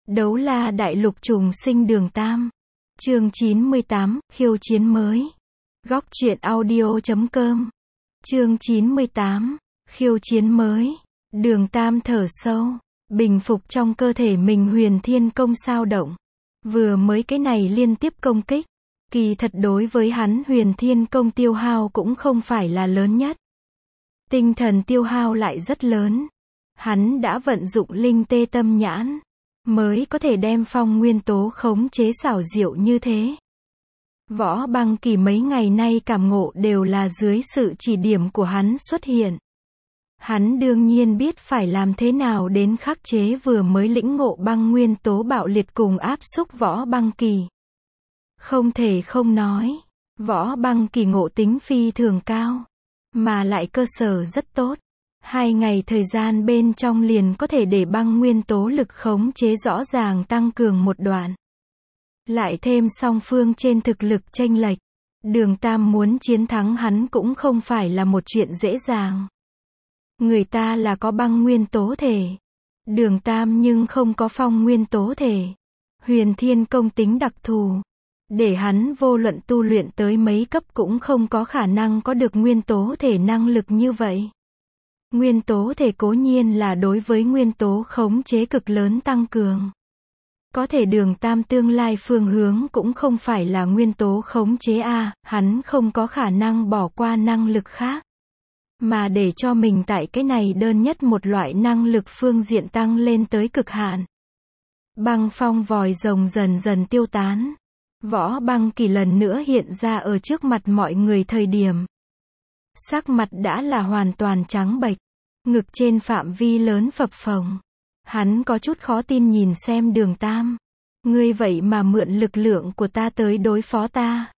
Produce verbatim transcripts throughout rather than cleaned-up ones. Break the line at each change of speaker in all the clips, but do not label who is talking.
Đấu la đại lục trùng sinh đường Tam. Chương chín mươi tám, khiêu chiến mới. Góc truyện audio chấm com. Chương chín mươi tám, khiêu chiến mới. Đường Tam thở sâu, bình phục trong cơ thể mình huyền thiên công sao động. Vừa mới cái này liên tiếp công kích, kỳ thật đối với hắn huyền thiên công tiêu hao cũng không phải là lớn nhất. Tinh thần tiêu hao lại rất lớn. Hắn đã vận dụng linh tê tâm nhãn, mới có thể đem phong nguyên tố khống chế xảo diệu như thế. Võ Băng Kỳ mấy ngày nay cảm ngộ đều là dưới sự chỉ điểm của hắn xuất hiện. Hắn đương nhiên biết phải làm thế nào đến khắc chế vừa mới lĩnh ngộ băng nguyên tố bạo liệt cùng áp xúc Võ Băng Kỳ. Không thể không nói, Võ Băng Kỳ ngộ tính phi thường cao, mà lại cơ sở rất tốt. Hai ngày thời gian bên trong liền có thể để băng nguyên tố lực khống chế rõ ràng tăng cường một đoạn. Lại thêm song phương trên thực lực chênh lệch, Đường Tam muốn chiến thắng hắn cũng không phải là một chuyện dễ dàng. Người ta là có băng nguyên tố thể, Đường Tam nhưng không có phong nguyên tố thể. Huyền thiên công tính đặc thù, để hắn vô luận tu luyện tới mấy cấp cũng không có khả năng có được nguyên tố thể năng lực như vậy. Nguyên tố thể cố nhiên là đối với nguyên tố khống chế cực lớn tăng cường. Có thể Đường Tam tương lai phương hướng cũng không phải là nguyên tố khống chế a, hắn không có khả năng bỏ qua năng lực khác, mà để cho mình tại cái này đơn nhất một loại năng lực phương diện tăng lên tới cực hạn. Băng phong vòi rồng dần dần tiêu tán. Võ Băng Kỳ lần nữa hiện ra ở trước mặt mọi người thời điểm, sắc mặt đã là hoàn toàn trắng bệch, ngực trên phạm vi lớn phập phồng. Hắn có chút khó tin nhìn xem Đường Tam. Ngươi vậy mà mượn lực lượng của ta tới đối phó ta.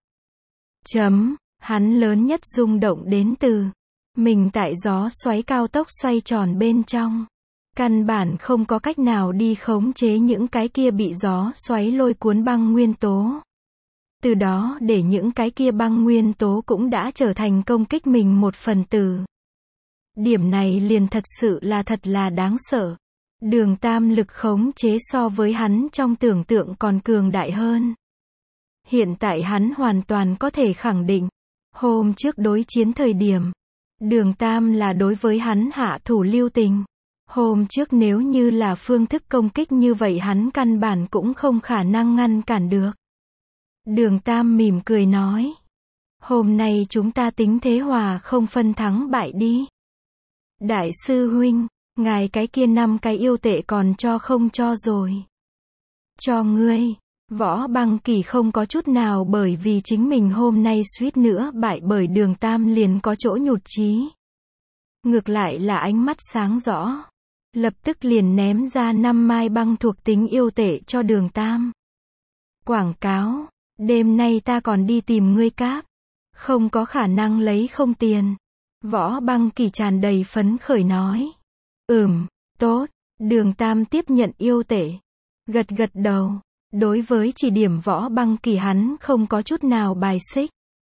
Chấm, hắn lớn nhất rung động đến từ mình tại gió xoáy cao tốc xoay tròn bên trong. Căn bản không có cách nào đi khống chế những cái kia bị gió xoáy lôi cuốn băng nguyên tố. Từ đó để những cái kia băng nguyên tố cũng đã trở thành công kích mình một phần tử. Điểm này liền thật sự là thật là đáng sợ. Đường Tam lực khống chế so với hắn trong tưởng tượng còn cường đại hơn. Hiện tại hắn hoàn toàn có thể khẳng định, hôm trước đối chiến thời điểm, Đường Tam là đối với hắn hạ thủ lưu tình. Hôm trước nếu như là phương thức công kích như vậy hắn căn bản cũng không khả năng ngăn cản được. Đường Tam mỉm cười nói, hôm nay chúng ta tính thế hòa không phân thắng bại đi. Đại sư huynh, ngài cái kia năm cái yêu tệ còn cho không cho rồi? Cho ngươi. Võ Băng Kỳ không có chút nào bởi vì chính mình hôm nay suýt nữa bại bởi Đường Tam liền có chỗ nhụt chí. Ngược lại là ánh mắt sáng rõ, lập tức liền ném ra năm mai băng thuộc tính yêu tệ cho Đường Tam. Quảng cáo, đêm nay ta còn đi tìm ngươi cáp, không có khả năng lấy không tiền. Võ Băng Kỳ tràn đầy phấn khởi nói. Ừm, tốt. Đường Tam tiếp nhận yêu tệ, gật gật đầu. Đối với chỉ điểm Võ Băng Kỳ hắn không có chút nào bài xích.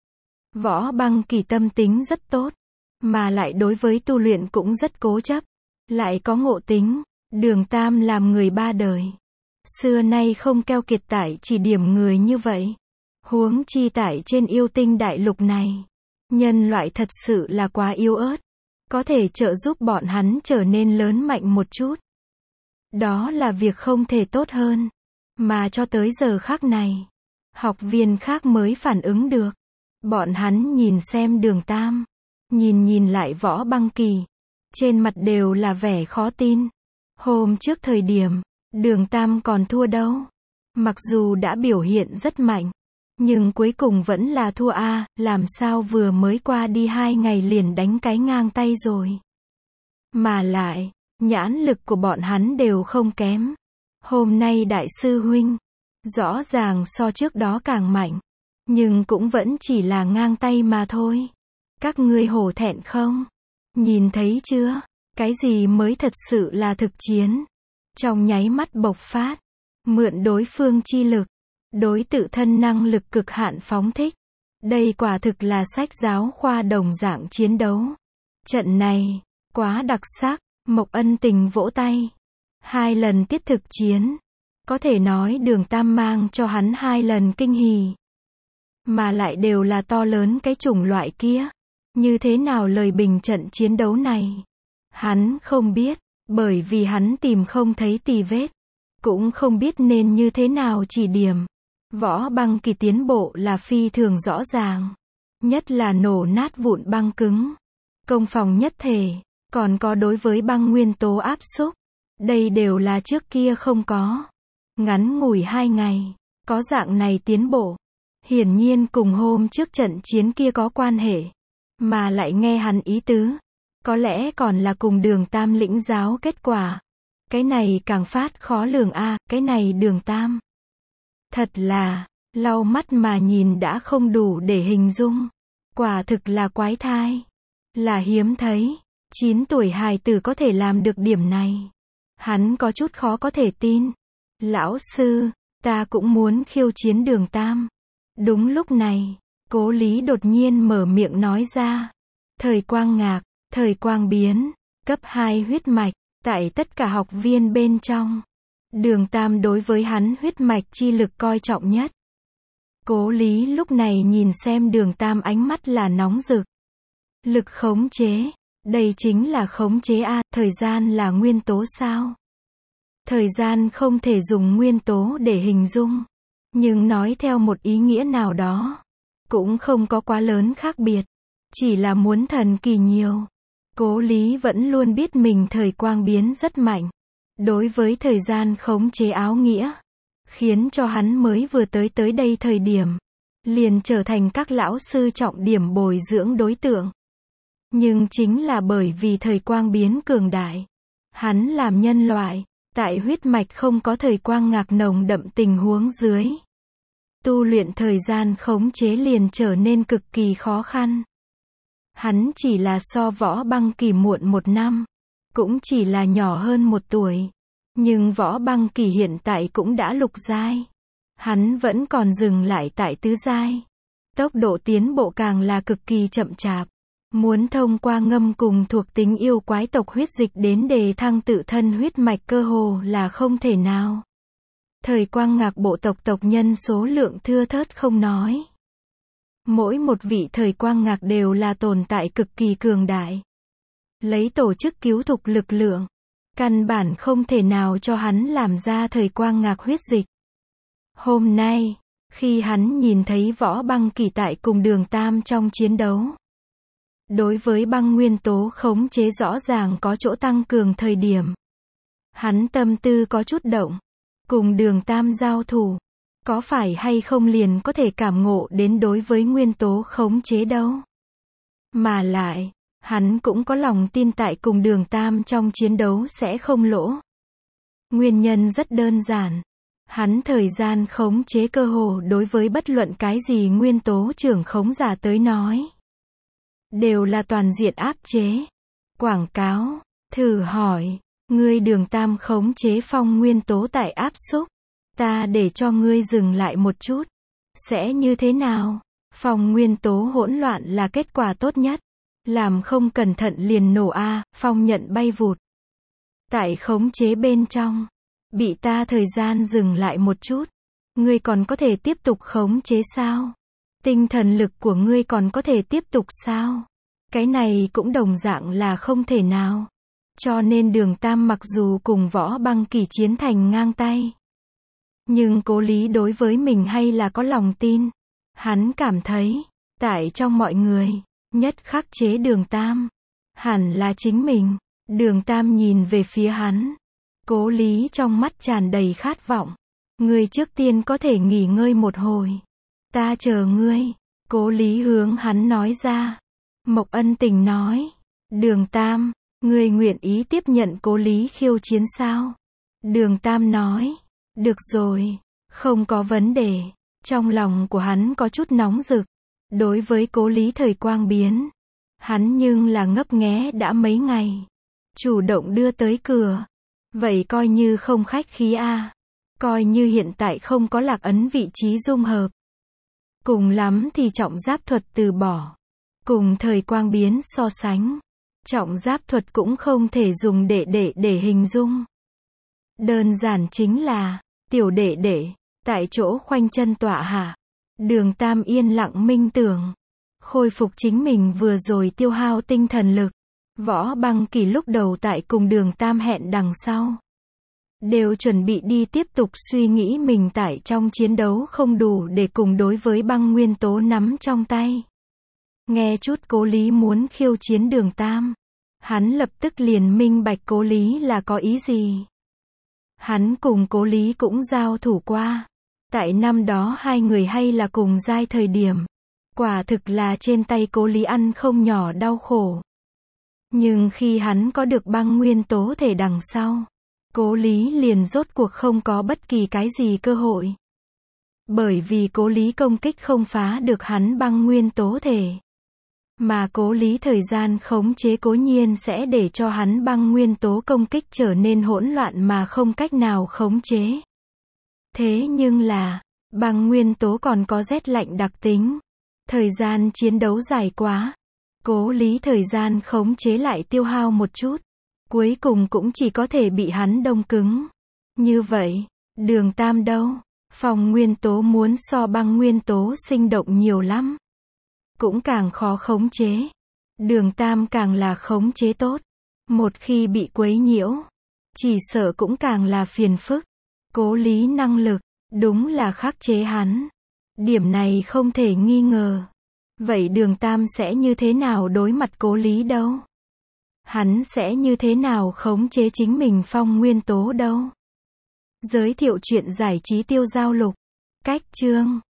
Võ Băng Kỳ tâm tính rất tốt, mà lại đối với tu luyện cũng rất cố chấp, lại có ngộ tính. Đường Tam làm người ba đời, xưa nay không keo kiệt tại chỉ điểm người như vậy. Huống chi tại trên yêu tinh đại lục này, nhân loại thật sự là quá yếu ớt, có thể trợ giúp bọn hắn trở nên lớn mạnh một chút. Đó là việc không thể tốt hơn. Mà cho tới giờ khác này, học viên khác mới phản ứng được. Bọn hắn nhìn xem Đường Tam, nhìn nhìn lại Võ Băng Kỳ, trên mặt đều là vẻ khó tin. Hôm trước thời điểm, Đường Tam còn thua đâu. Mặc dù đã biểu hiện rất mạnh, nhưng cuối cùng vẫn là thua a, làm sao vừa mới qua đi hai ngày liền đánh cái ngang tay rồi. Mà lại, nhãn lực của bọn hắn đều không kém. Hôm nay đại sư huynh, rõ ràng so trước đó càng mạnh, nhưng cũng vẫn chỉ là ngang tay mà thôi. Các ngươi hổ thẹn không? Nhìn thấy chưa? Cái gì mới thật sự là thực chiến? Trong nháy mắt bộc phát, mượn đối phương chi lực, đối tự thân năng lực cực hạn phóng thích. Đây quả thực là sách giáo khoa đồng dạng chiến đấu. Trận này, quá đặc sắc. Mộc Ân Tình vỗ tay. Hai lần tiết thực chiến, Có thể nói Đường Tam mang cho hắn hai lần kinh hỉ. Mà lại đều là to lớn cái chủng loại kia. Như thế nào lời bình trận chiến đấu này? Hắn không biết, bởi vì hắn tìm không thấy tì vết. Cũng không biết nên như thế nào chỉ điểm. Võ Băng Kỳ tiến bộ là phi thường rõ ràng. Nhất là nổ nát vụn băng cứng. Công phòng nhất thể. Còn có đối với băng nguyên tố áp xúc. Đây đều là trước kia không có. Ngắn ngủi hai ngày. Có dạng này tiến bộ. Hiển nhiên cùng hôm trước trận chiến kia có quan hệ. Mà lại nghe hắn ý tứ. Có lẽ còn là cùng Đường Tam lĩnh giáo kết quả. Cái này càng phát khó lường a, à, cái này Đường Tam. Thật là, lau mắt mà nhìn đã không đủ để hình dung. Quả thực là quái thai. Là hiếm thấy. chín tuổi hài tử có thể làm được điểm này. Hắn có chút khó có thể tin. Lão sư, ta cũng muốn khiêu chiến Đường Tam. Đúng lúc này, Cố Lý đột nhiên mở miệng nói ra. Thời quang ngạc, thời quang biến, cấp hai huyết mạch, tại tất cả học viên bên trong. Đường Tam đối với hắn huyết mạch chi lực coi trọng nhất. Cố Lý lúc này nhìn xem Đường Tam ánh mắt là nóng rực. Lực khống chế, đây chính là khống chế a, thời gian là nguyên tố sao? Thời gian không thể dùng nguyên tố để hình dung. Nhưng nói theo một ý nghĩa nào đó, cũng không có quá lớn khác biệt. Chỉ là muốn thần kỳ nhiều. Cố Lý vẫn luôn biết mình thời quang biến rất mạnh. Đối với thời gian khống chế áo nghĩa. Khiến cho hắn mới vừa tới tới đây thời điểm. Liền trở thành các lão sư trọng điểm bồi dưỡng đối tượng. Nhưng chính là bởi vì thời quang biến cường đại. Hắn làm nhân loại. Tại huyết mạch không có thời quang ngạc nồng đậm tình huống dưới. Tu luyện thời gian khống chế liền trở nên cực kỳ khó khăn. Hắn chỉ là so Võ Băng Kỳ muộn một năm. Cũng chỉ là nhỏ hơn một tuổi. Nhưng Võ Băng Kỳ hiện tại cũng đã lục giai. Hắn vẫn còn dừng lại tại tứ giai. Tốc độ tiến bộ càng là cực kỳ chậm chạp. Muốn thông qua ngâm cùng thuộc tính yêu quái tộc huyết dịch đến đề thăng tự thân huyết mạch cơ hồ là không thể nào. Thời quang ngạc bộ tộc tộc nhân số lượng thưa thớt không nói. Mỗi một vị thời quang ngạc đều là tồn tại cực kỳ cường đại. Lấy tổ chức cứu thục lực lượng. Căn bản không thể nào cho hắn làm ra thời quang ngạc huyết dịch. Hôm nay, khi hắn nhìn thấy Võ Băng Kỳ tại cùng Đường Tam trong chiến đấu. Đối với băng nguyên tố khống chế rõ ràng có chỗ tăng cường thời điểm. Hắn tâm tư có chút động. Cùng Đường Tam giao thủ. Có phải hay không liền có thể cảm ngộ đến đối với nguyên tố khống chế đâu. Mà lại, hắn cũng có lòng tin tại cùng Đường Tam trong chiến đấu sẽ không lỗ. Nguyên nhân rất đơn giản. Hắn thời gian khống chế cơ hồ đối với bất luận cái gì nguyên tố trưởng khống giả tới nói. Đều là toàn diện áp chế. Quảng cáo, thử hỏi, ngươi Đường Tam khống chế phong nguyên tố tại áp xúc. Ta để cho ngươi dừng lại một chút. Sẽ như thế nào? Phong nguyên tố hỗn loạn là kết quả tốt nhất. Làm không cẩn thận liền nổ a, phong nhận bay vụt. Tại khống chế bên trong. Bị ta thời gian dừng lại một chút. Ngươi còn có thể tiếp tục khống chế sao? Tinh thần lực của ngươi còn có thể tiếp tục sao? Cái này cũng đồng dạng là không thể nào. Cho nên Đường Tam mặc dù cùng Võ Băng Kỳ chiến thành ngang tay. Nhưng Cố Lý đối với mình hay là có lòng tin. Hắn cảm thấy, tại trong mọi người, nhất khắc chế Đường Tam. Hẳn là chính mình. Đường Tam nhìn về phía hắn. Cố Lý trong mắt tràn đầy khát vọng. Ngươi trước tiên có thể nghỉ ngơi một hồi. Ta chờ ngươi. Cố Lý hướng hắn nói ra. Mộc Ân Tình nói. Đường Tam, ngươi nguyện ý tiếp nhận Cố Lý khiêu chiến sao? Đường Tam nói. Được rồi, không có vấn đề. Trong lòng của hắn có chút nóng rực. Đối với Cố Lý thời quang biến. Hắn nhưng là ngấp nghé đã mấy ngày. Chủ động đưa tới cửa. Vậy coi như không khách khí a. Coi như hiện tại không có lạc ấn vị trí dung hợp. Cùng lắm thì trọng giáp thuật từ bỏ. Cùng thời quang biến so sánh. Trọng giáp thuật cũng không thể dùng để để để hình dung. Đơn giản chính là, Tiểu đệ đệ, tại chỗ khoanh chân tọa hạ. Đường Tam yên lặng minh tưởng. Khôi phục chính mình vừa rồi tiêu hao tinh thần lực. Võ Băng Kỳ lúc đầu tại cùng Đường Tam hẹn đằng sau. Đều chuẩn bị đi tiếp tục suy nghĩ mình tại trong chiến đấu không đủ để cùng đối với băng nguyên tố nắm trong tay. Nghe chút Cố Lý muốn khiêu chiến Đường Tam. Hắn lập tức liền minh bạch Cố Lý là có ý gì. Hắn cùng Cố Lý cũng giao thủ qua. Tại năm đó hai người hay là cùng giai thời điểm. Quả thực là trên tay Cố Lý ăn không nhỏ đau khổ. Nhưng khi hắn có được băng nguyên tố thể đằng sau, Cố Lý liền rốt cuộc không có bất kỳ cái gì cơ hội. Bởi vì Cố Lý công kích không phá được hắn băng nguyên tố thể. Mà Cố Lý thời gian khống chế cố nhiên sẽ để cho hắn băng nguyên tố công kích trở nên hỗn loạn mà không cách nào khống chế. Thế nhưng là, băng nguyên tố còn có rét lạnh đặc tính. Thời gian chiến đấu dài quá. Cố Lý thời gian khống chế lại tiêu hao một chút. Cuối cùng cũng chỉ có thể bị hắn đông cứng. Như vậy, Đường Tam đâu? Phong nguyên tố muốn so băng nguyên tố sinh động nhiều lắm. Cũng càng khó khống chế. Đường Tam càng là khống chế tốt. Một khi bị quấy nhiễu, chỉ sợ cũng càng là phiền phức. Cố Lý năng lực, đúng là khắc chế hắn. Điểm này không thể nghi ngờ. Vậy Đường Tam sẽ như thế nào đối mặt Cố Lý đâu? Hắn sẽ như thế nào khống chế chính mình phong nguyên tố đâu? Giới thiệu truyện giải trí Tiêu Giao Lục. Cách chương